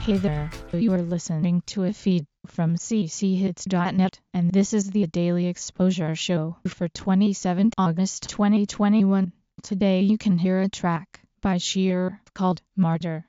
Hey there, you are listening to a feed from cchits.net, and this is the Daily Exposure Show for 27th August 2021. Today you can hear a track by Sheer called Martyr.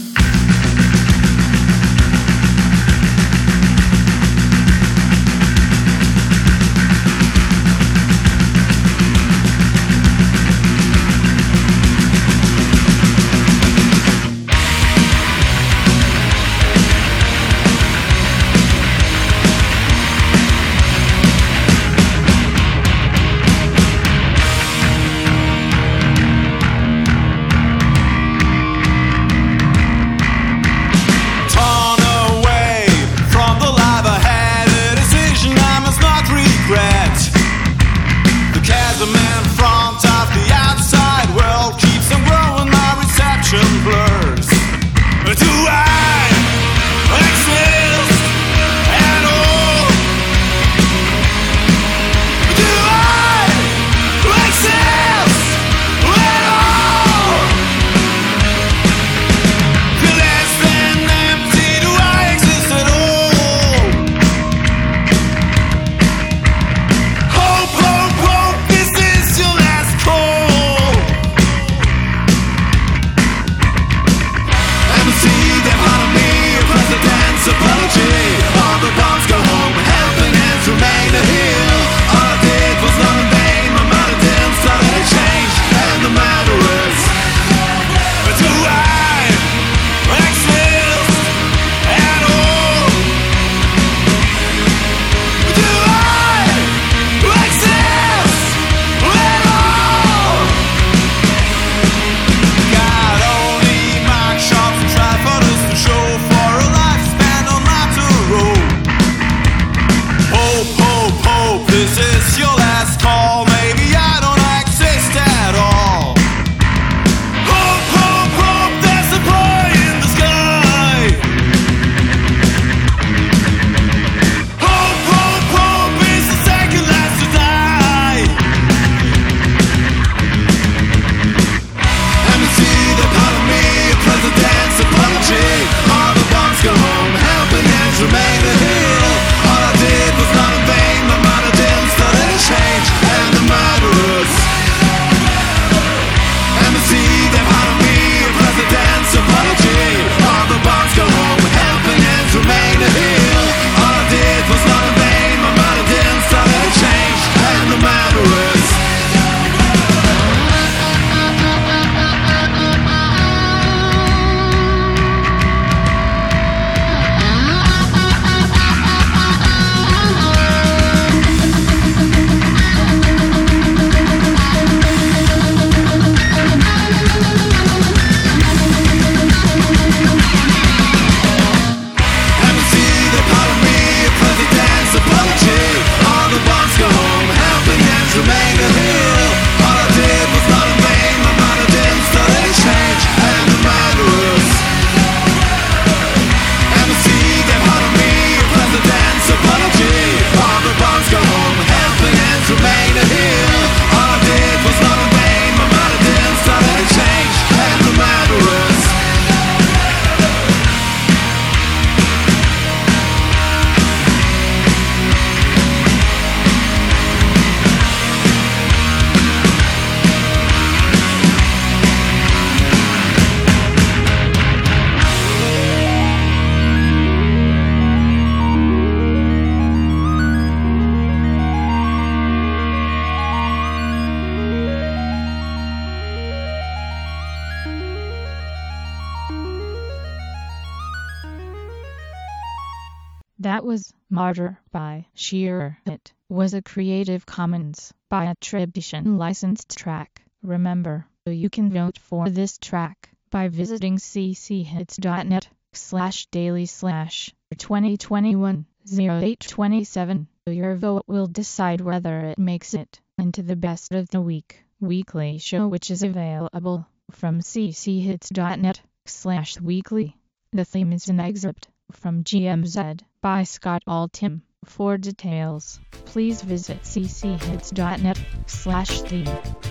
That was Martyr by Sheer. It was a Creative Commons by attribution licensed track. Remember, you can vote for this track by visiting cchits.net/daily/2021-0827. Your vote will decide whether it makes it into the Best of the Week weekly show, which is available from cchits.net/weekly. The theme is an excerpt from GMZ by Scott Altham. For details, please visit cchits.net/theme.